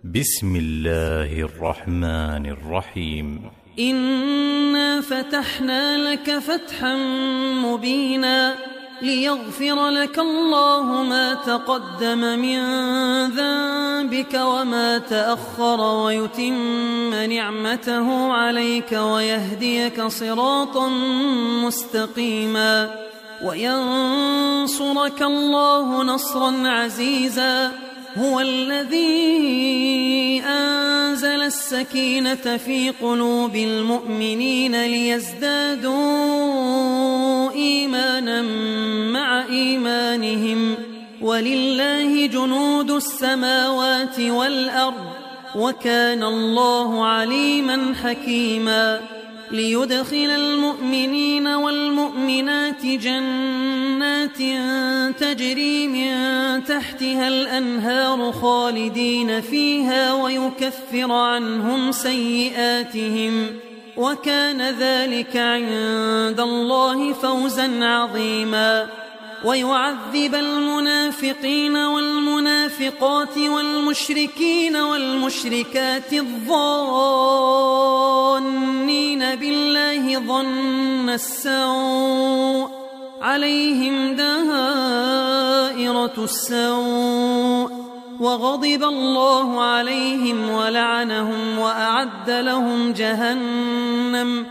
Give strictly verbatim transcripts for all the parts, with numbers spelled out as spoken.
بسم الله الرحمن الرحيم. إنا فتحنا لك فتحا مبينا ليغفر لك الله ما تقدم من ذنبك وما تأخر ويتم نعمته عليك ويهديك صراطا مستقيما وينصرك الله نصرا عزيزا. هو الذي أنزل السكينة في قلوب المؤمنين ليزدادوا إيمانا مع إيمانهم ولله جنود السماوات والأرض وكان الله عليما حكيما. ليدخل المؤمنين والمؤمنات جنات تجري من تحتها الأنهار خالدين فيها ويكفر عنهم سيئاتهم وكان ذلك عند الله فوزا عظيما. ويعذب المنافقين والمنافقات والمشركين والمشركات الظانين بالله ظن السوء عليهم دائرة السوء وغضب الله عليهم ولعنهم وأعد لهم جهنم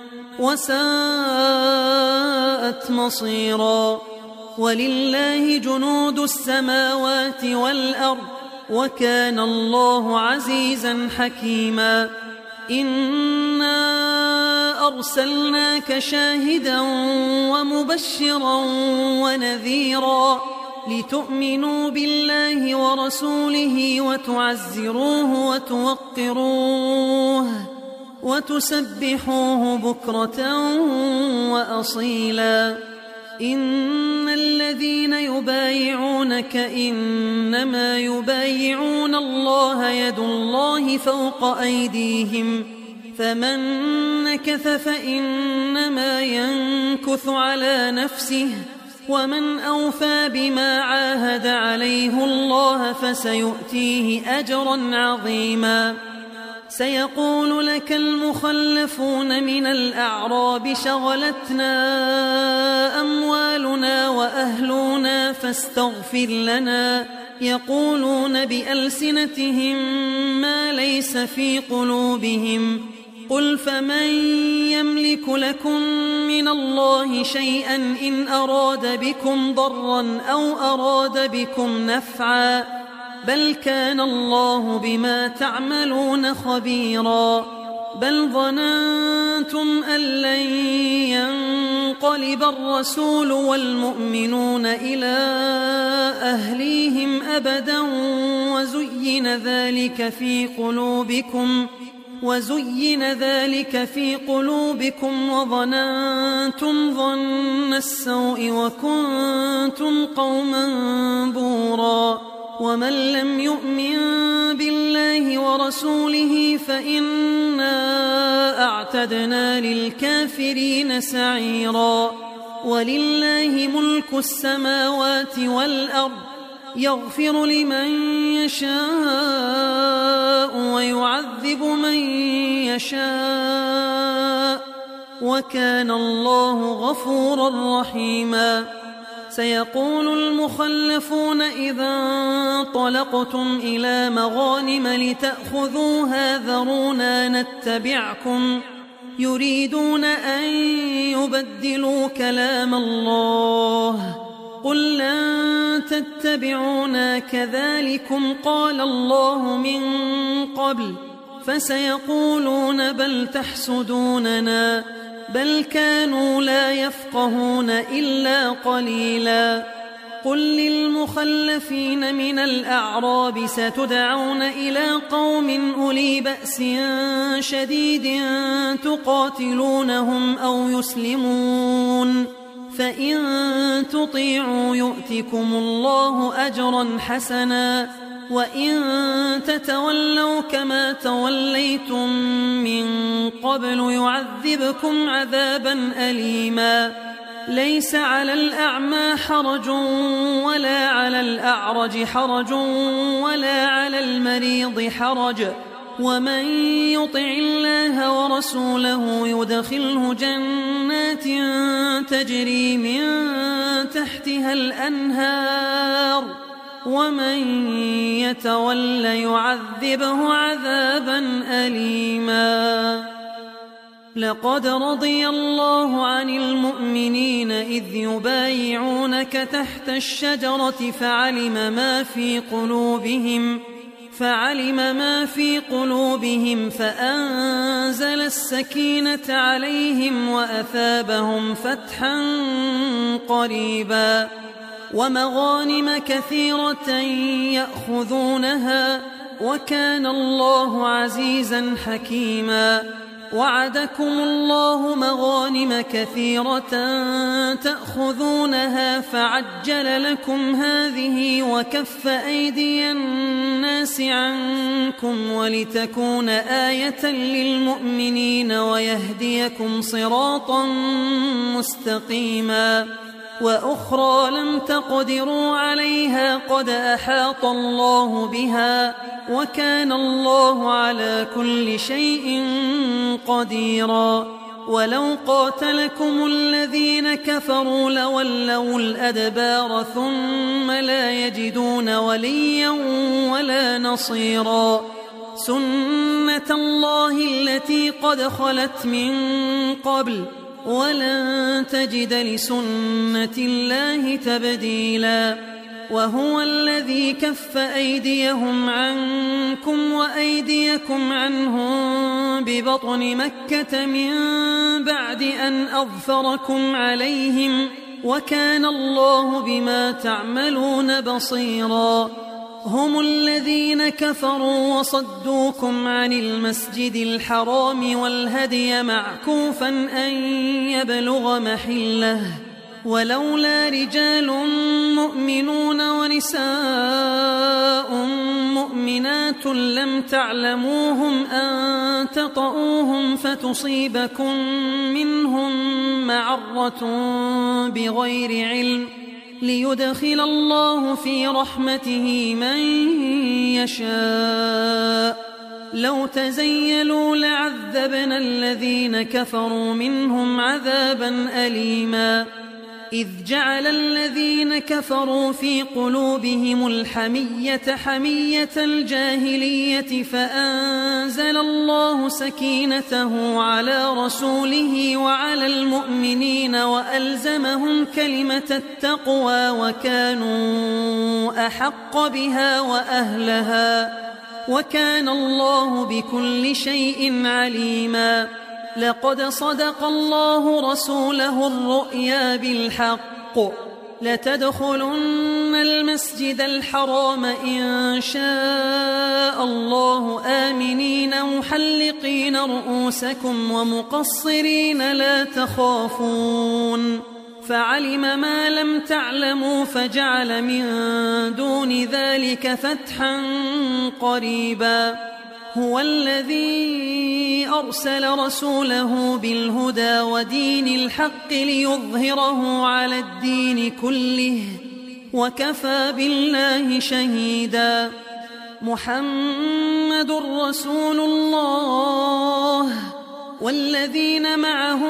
وساءت مصيرا. ولله جنود السماوات والأرض وكان الله عزيزا حكيما. إنا أرسلناك شاهدا ومبشرا ونذيرا لتؤمنوا بالله ورسوله وتعزروه وتوقروه وتسبحوه بكرة وأصيلا. إن الذين يبايعونك إنما يبايعون الله يد الله فوق أيديهم فمن نكث فإنما ينكث على نفسه ومن أوفى بما عاهد عليه الله فسيؤتيه أجرا عظيما. سيقول لك المخلفون من الأعراب شغلتنا أموالنا وأهلنا فاستغفر لنا يقولون بألسنتهم ما ليس في قلوبهم قل فمن يملك لكم من الله شيئا إن أراد بكم ضرا أو أراد بكم نفعا بل كان الله بما تعملون خبيرا. بل ظننتم أن لن ينقلب الرسول والمؤمنون إلى أهليهم أبدا وزين ذلك في قلوبكم وزين ذلك في قلوبكم وظننتم ظن السوء وكنتم قوما بورا. ومن لم يؤمن بالله ورسوله فإنا أعتدنا للكافرين سعيرا. ولله ملك السماوات والأرض يغفر لمن يشاء ويعذب من يشاء وكان الله غفورا رحيما. سيقول المخلفون إذا انطلقتم إلى مغانم لتأخذوها ذرونا نتبعكم يريدون أن يبدلوا كلام الله قل لن تتبعونا كذلكم قال الله من قبل فسيقولون بل تحسدوننا بل كانوا لا يفقهون إلا قليلا. قل للمخلفين من الأعراب ستدعون إلى قوم أولي بأس شديد تقاتلونهم أو يسلمون فإن تطيعوا يؤتكم الله أجرا حسنا وإن تتولوا كما توليتم من قبل يعذبكم عذابا أليما. ليس على الأعمى حرج ولا على الأعرج حرج ولا على المريض المريض حرج ومن يطع الله ورسوله يدخله جنات تجري من تحتها الأنهار ومن يتول يعذبه عذابا أليما. لقد رضي الله عن المؤمنين إذ يبايعونك تحت الشجرة فعلم ما في قلوبهم فعلم ما في قلوبهم فأنزل السكينة عليهم وأثابهم فتحا قريبا ومغانم كثيرة يأخذونها وكان الله عزيزا حكيما. وعدكم الله مغانم كثيرة تأخذونها فعجل لكم هذه وكف أيدي الناس عنكم ولتكون آية للمؤمنين ويهديكم صراطا مستقيما. وأخرى لم تقدروا عليها قد أحاط الله بها وكان الله على كل شيء قديرا. ولو قاتلكم الذين كفروا لولوا الأدبار ثم لا يجدون وليا ولا نصيرا. سنة الله التي قد خلت من قبل ولن تجد لسنة الله تبديلا. وهو الذي كف أيديهم عنكم وأيديكم عنهم ببطن مكة من بعد أن أظفركم عليهم وكان الله بما تعملون بصيرا. هم الذين كفروا وصدوكم عن المسجد الحرام والهدي معكوفا أن يبلغ محله ولولا رجال مؤمنون ونساء مؤمنات لم تعلموهم أن تطؤوهم فتصيبكم منهم معرة بغير علم ليدخل الله في رحمته من يشاء. لو تزيلوا لعذبنا الذين كفروا منهم عذابا أليما. إذ جعل الذين كفروا في قلوبهم الحمية حمية الجاهلية فأنزل الله سكينته على رسوله وعلى المؤمنين وألزمهم كلمة التقوى وكانوا أحق بها وأهلها وكان الله بكل شيء عليما. لقد صدق الله رسوله الرؤيا بالحق لتدخلن المسجد الحرام إن شاء الله آمنين محلقين رؤوسكم ومقصرين لا تخافون فعلم ما لم تعلموا فجعل من دون ذلك فتحا قريبا. هو الذي أرسل رسوله بالهدى ودين الحق ليظهره على الدين كله وكفى بالله شهيدا. محمد رسول الله والذين معه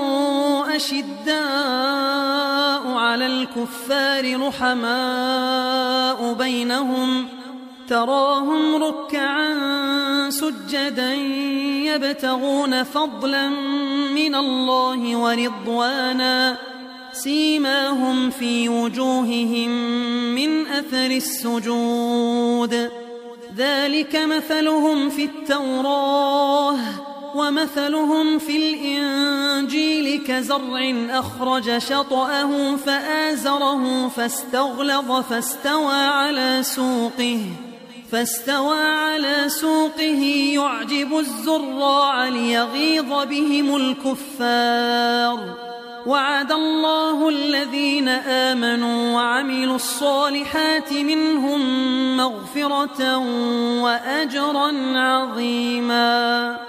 أشداء على الكفار رحماء بينهم تراهم ركعا سجدا يبتغون فضلا من الله ورضوانا سيماهم في وجوههم من أثر السجود ذلك مثلهم في التوراة ومثلهم في الإنجيل كزرع أخرج شطأه فآزره فاستغلظ فاستوى على سوقه فاستوى على سوقه يعجب الزراع ليغيظ بهم الكفار. وعد الله الذين آمنوا وعملوا الصالحات منهم مغفرة وأجرا عظيما.